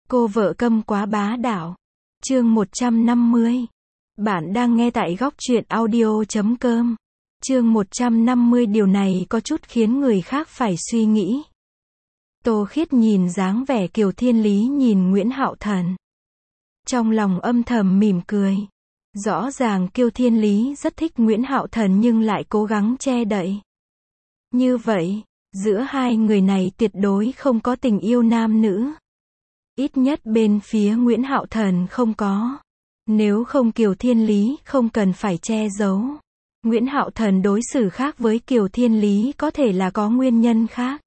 Cô vợ câm quá bá đạo. Chương 150. Bạn đang nghe tại góc truyện audio.com. Chương 150. Điều này có chút khiến người khác phải suy nghĩ. Tô Khiết nhìn dáng vẻ Kiều Thiên Lý nhìn Nguyễn Hạo Thần. Trong lòng âm thầm mỉm cười. Rõ ràng Kiều Thiên Lý rất thích Nguyễn Hạo Thần nhưng lại cố gắng che đậy. Như vậy, giữa hai người này tuyệt đối không có tình yêu nam nữ. Ít nhất bên phía Nguyễn Hạo Thần không có. Nếu không Kiều Thiên Lý không cần phải che giấu. Nguyễn Hạo Thần đối xử khác với Kiều Thiên Lý có thể là có nguyên nhân khác.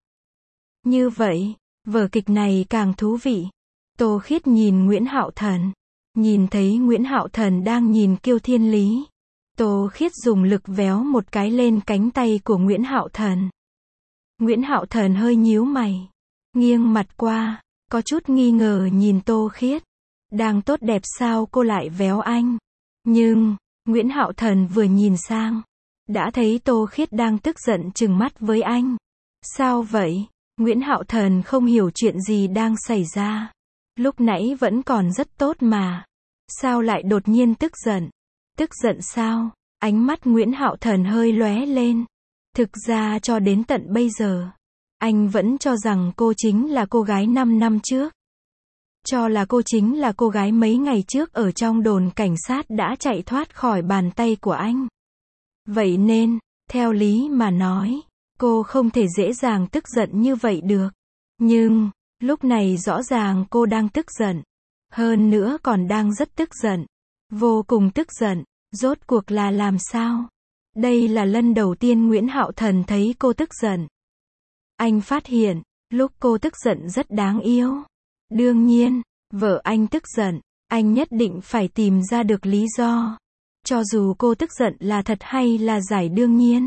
Như vậy, vở kịch này càng thú vị. Tô Khiết nhìn Nguyễn Hạo Thần. Nhìn thấy Nguyễn Hạo Thần đang nhìn Kiều Thiên Lý. Tô Khiết dùng lực véo một cái lên cánh tay của Nguyễn Hạo Thần. Nguyễn Hạo Thần hơi nhíu mày. Nghiêng mặt qua, có chút nghi ngờ nhìn Tô Khiết. Đang tốt đẹp sao cô lại véo anh? Nhưng, Nguyễn Hạo Thần vừa nhìn sang. Đã thấy Tô Khiết đang tức giận trừng mắt với anh. Sao vậy? Nguyễn Hạo Thần không hiểu chuyện gì đang xảy ra. Lúc nãy vẫn còn rất tốt mà. Sao lại đột nhiên tức giận? Tức giận sao? Ánh mắt Nguyễn Hạo Thần hơi lóe lên. Thực ra cho đến tận bây giờ, anh vẫn cho rằng cô chính là cô gái 5 năm trước. Cho là cô chính là cô gái mấy ngày trước ở trong đồn cảnh sát đã chạy thoát khỏi bàn tay của anh. Vậy nên, theo lý mà nói, cô không thể dễ dàng tức giận như vậy được. Nhưng, lúc này rõ ràng cô đang tức giận. Hơn nữa còn đang rất tức giận. Vô cùng tức giận. Rốt cuộc là làm sao? Đây là lần đầu tiên Nguyễn Hạo Thần thấy cô tức giận. Anh phát hiện, lúc cô tức giận rất đáng yêu. Đương nhiên, vợ anh tức giận, anh nhất định phải tìm ra được lý do. Cho dù cô tức giận là thật hay là giải đương nhiên.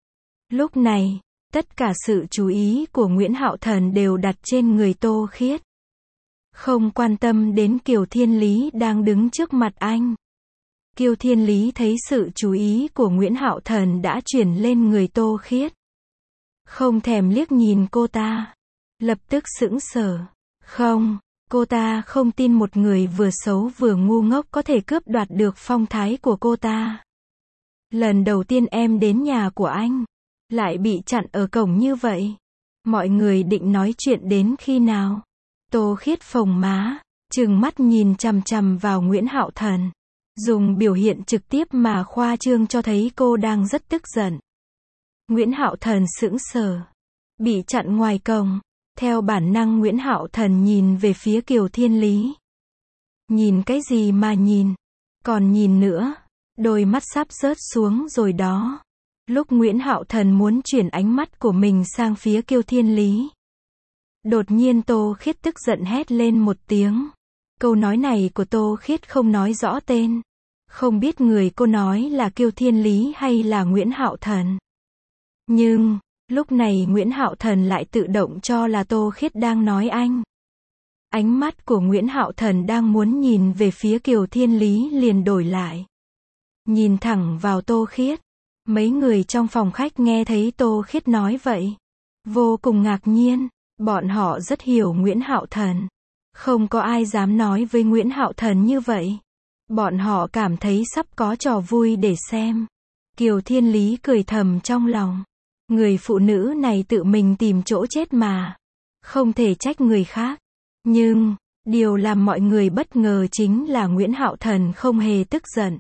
Lúc này, tất cả sự chú ý của Nguyễn Hạo Thần đều đặt trên người Tô Khiết. Không quan tâm đến Kiều Thiên Lý đang đứng trước mặt anh. Kiều Thiên Lý thấy sự chú ý của Nguyễn Hạo Thần đã chuyển lên người Tô Khiết. Không thèm liếc nhìn cô ta. Lập tức sững sờ. Không, cô ta không tin một người vừa xấu vừa ngu ngốc có thể cướp đoạt được phong thái của cô ta. Lần đầu tiên em đến nhà của anh, lại bị chặn ở cổng như vậy. Mọi người định nói chuyện đến khi nào? Tô Khiết phồng má, trừng mắt nhìn chằm chằm vào Nguyễn Hạo Thần. Dùng biểu hiện trực tiếp mà khoa trương cho thấy cô đang rất tức giận. Nguyễn Hạo Thần sững sờ. Bị chặn ngoài cổng. Theo bản năng Nguyễn Hạo Thần nhìn về phía Kiều Thiên Lý. Nhìn cái gì mà nhìn? Còn nhìn nữa. Đôi mắt sắp rớt xuống rồi đó. Lúc Nguyễn Hạo Thần muốn chuyển ánh mắt của mình sang phía Kiều Thiên Lý. Đột nhiên Tô Khiết tức giận hét lên một tiếng. Câu nói này của Tô Khiết không nói rõ tên. Không biết người cô nói là Kiều Thiên Lý hay là Nguyễn Hạo Thần. Nhưng, lúc này Nguyễn Hạo Thần lại tự động cho là Tô Khiết đang nói anh. Ánh mắt của Nguyễn Hạo Thần đang muốn nhìn về phía Kiều Thiên Lý liền đổi lại. Nhìn thẳng vào Tô Khiết. Mấy người trong phòng khách nghe thấy Tô Khiết nói vậy. Vô cùng ngạc nhiên. Bọn họ rất hiểu Nguyễn Hạo Thần. Không có ai dám nói với Nguyễn Hạo Thần như vậy. Bọn họ cảm thấy sắp có trò vui để xem. Kiều Thiên Lý cười thầm trong lòng. Người phụ nữ này tự mình tìm chỗ chết mà. Không thể trách người khác. Nhưng, điều làm mọi người bất ngờ chính là Nguyễn Hạo Thần không hề tức giận.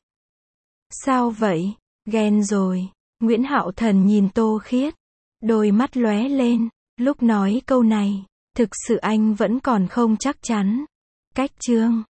Sao vậy? Ghen rồi. Nguyễn Hạo Thần nhìn Tô Khiết. Đôi mắt lóe lên. Lúc nói câu này, thực sự anh vẫn còn không chắc chắn. Cách chương